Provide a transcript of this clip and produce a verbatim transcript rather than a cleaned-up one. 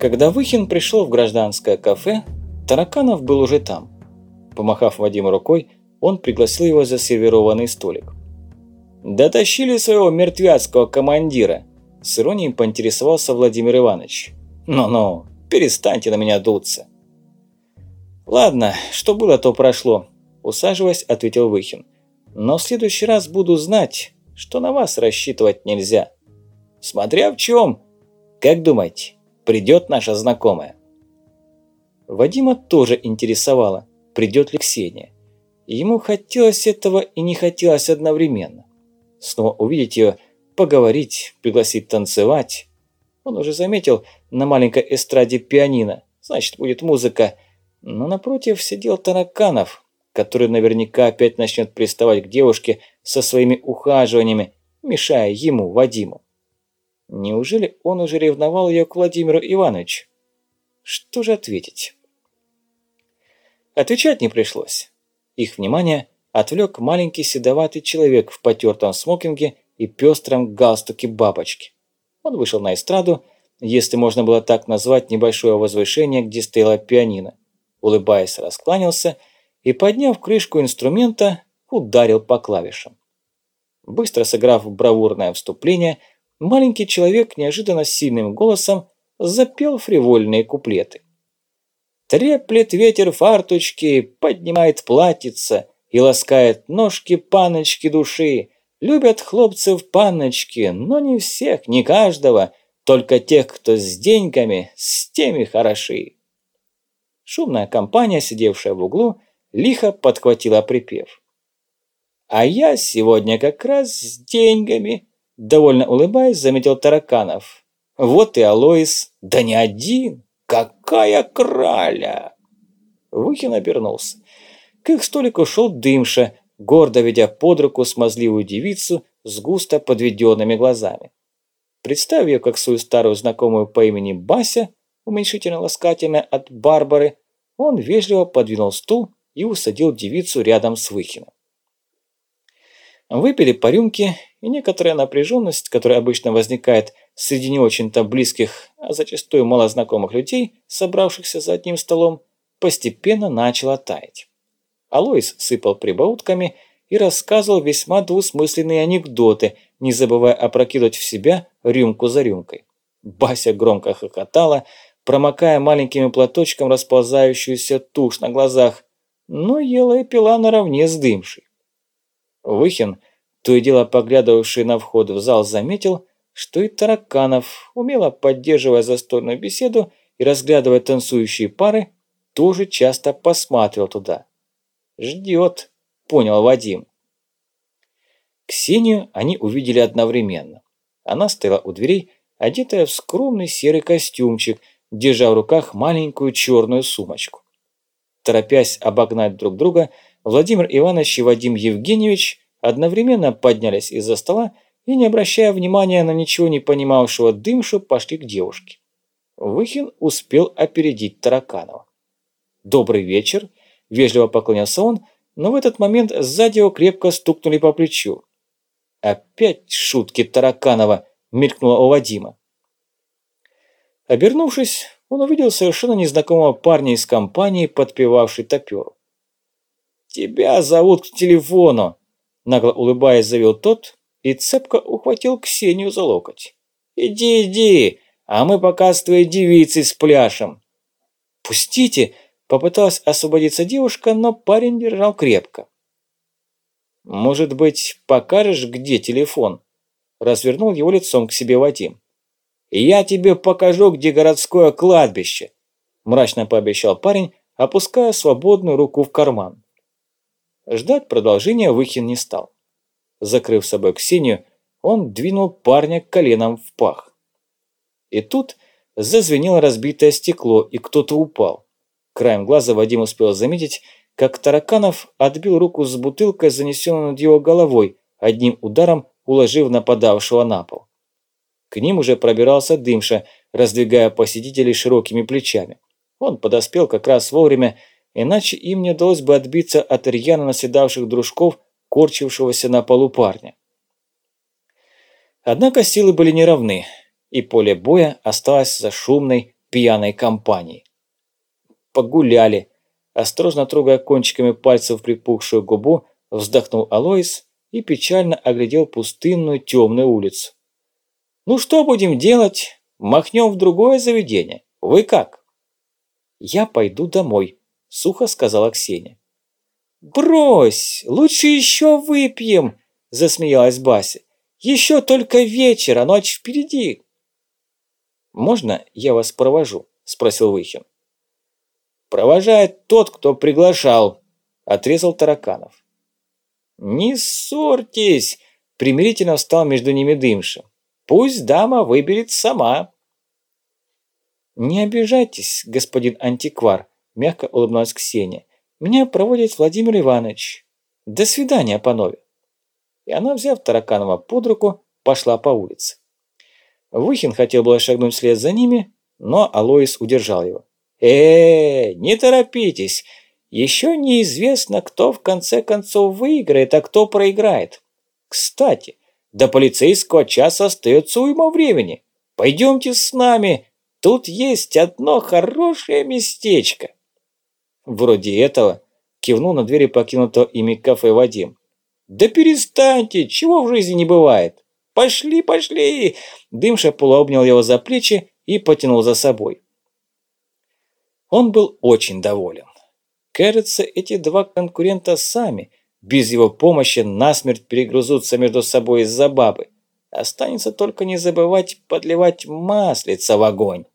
Когда Выхин пришел в гражданское кафе, Тараканов был уже там. Помахав Вадиму рукой, он пригласил его за сервированный столик. «Дотащили своего мертвяцкого командира?» – с иронией поинтересовался Владимир Иванович. «Ну-ну, перестаньте на меня дуться». «Ладно, что было, то прошло», – усаживаясь, ответил Выхин. «Но в следующий раз буду знать, что на вас рассчитывать нельзя. Смотря в чем. Как думаете, придет наша знакомая?» Вадима тоже интересовало, придет ли Ксения. Ему хотелось этого и не хотелось одновременно. Снова увидеть ее, поговорить, пригласить танцевать. Он уже заметил на маленькой эстраде пианино, значит, будет музыка. Но напротив сидел Тараканов, который наверняка опять начнет приставать к девушке со своими ухаживаниями, мешая ему, Вадиму. Неужели он уже ревновал ее к Владимиру Ивановичу? Что же ответить? Отвечать не пришлось. Их внимание отвлек маленький седоватый человек в потертом смокинге и пестром галстуке бабочки. Он вышел на эстраду, если можно было так назвать небольшое возвышение, где стояла пианино. Улыбаясь, раскланялся и, подняв крышку инструмента, ударил по клавишам. Быстро сыграв бравурное вступление, маленький человек неожиданно сильным голосом запел фривольные куплеты. Треплет ветер фарточки, поднимает платьица и ласкает ножки паночки души. Любят хлопцев паночки, но не всех, не каждого, только тех, кто с деньгами, с теми хороши. Шумная компания, сидевшая в углу, лихо подхватила припев. «А я сегодня как раз с деньгами», – довольно улыбаясь, заметил Тараканов. «Вот и Алоис, да не один, какая краля!» Выхин обернулся. К их столику шел Дымша, гордо ведя под руку смазливую девицу с густо подведенными глазами. Представив ее как свою старую знакомую по имени Бася, уменьшительно-ласкательно от Барбары, он вежливо подвинул стул и усадил девицу рядом с Выхиным. Выпили по рюмке, и некоторая напряженность, которая обычно возникает среди не очень-то близких, а зачастую малознакомых людей, собравшихся за одним столом, постепенно начала таять. Алоис сыпал прибаутками и рассказывал весьма двусмысленные анекдоты, не забывая опрокидывать в себя рюмку за рюмкой. Бася громко хохотала, промокая маленьким платочком расползающуюся тушь на глазах, но ела и пила наравне с Дымшей. Выхин, то и дело поглядывавший на вход в зал, заметил, что и Тараканов, умело поддерживая застольную беседу и разглядывая танцующие пары, тоже часто посматривал туда. «Ждет», — понял Вадим. Ксению они увидели одновременно. Она стояла у дверей, одетая в скромный серый костюмчик, держа в руках маленькую черную сумочку. Торопясь обогнать друг друга, Владимир Иванович и Вадим Евгеньевич одновременно поднялись из-за стола и, не обращая внимания на ничего не понимавшего Дымшу, пошли к девушке. Выхин успел опередить Тараканова. «Добрый вечер», – вежливо поклонился он, но в этот момент сзади его крепко стукнули по плечу. «Опять шутки Тараканова», – мелькнуло у Вадима. Обернувшись, он увидел совершенно незнакомого парня из компании, подпевавший топеру. «Тебя зовут к телефону», – нагло улыбаясь, заявил тот и цепко ухватил Ксению за локоть. «Иди, иди, а мы пока с твоей девицей спляшем». «Пустите», – попыталась освободиться девушка, но парень держал крепко. «Может быть, покажешь, где телефон?» – развернул его лицом к себе Вадим. «Я тебе покажу, где городское кладбище», – мрачно пообещал парень, опуская свободную руку в карман. Ждать продолжения Выхин не стал. Закрыв собой Ксению, он двинул парня коленом в пах. И тут зазвенело разбитое стекло, и кто-то упал. Краем глаза Вадим успел заметить, как Тараканов отбил руку с бутылкой, занесенной над его головой, одним ударом уложив нападавшего на пол. К ним уже пробирался Дымша, раздвигая посетителей широкими плечами. Он подоспел как раз вовремя, иначе им не удалось бы отбиться от рьяно наседавших дружков, корчившегося на полу парня. Однако силы были неравны, и поле боя осталось за шумной, пьяной компании. Погуляли. Осторожно трогая кончиками пальцев припухшую губу, вздохнул Алоис и печально оглядел пустынную темную улицу. «Ну что будем делать? Махнем в другое заведение. Вы как?» «Я пойду домой», – сухо сказала Ксения. «Брось, лучше еще выпьем», – засмеялась Бася. «Еще только вечер, а ночь впереди». «Можно я вас провожу?» – спросил Выхин. «Провожает тот, кто приглашал», – отрезал Тараканов. «Не ссорьтесь», – примирительно встал между ними Дымша. «Пусть дама выберет сама». «Не обижайтесь, господин антиквар», – мягко улыбнулась Ксения. «Меня проводит Владимир Иванович. До свидания, панове». И она, взяв Тараканова под руку, пошла по улице. Выхин хотел было шагнуть вслед за ними, но Алоис удержал его. «Э-э, не торопитесь. Еще неизвестно, кто в конце концов выиграет, а кто проиграет. Кстати, до полицейского часа остается уйма времени. Пойдемте с нами. Тут есть одно хорошее местечко». «Вроде этого», – кивнул на двери покинутого ими кафе Вадим. «Да перестаньте, чего в жизни не бывает. Пошли, пошли!» Дымша полуобнял его за плечи и потянул за собой. Он был очень доволен. Кажется, эти два конкурента сами, без его помощи, насмерть перегрызутся между собой из-за бабы. Останется только не забывать подливать маслица в огонь.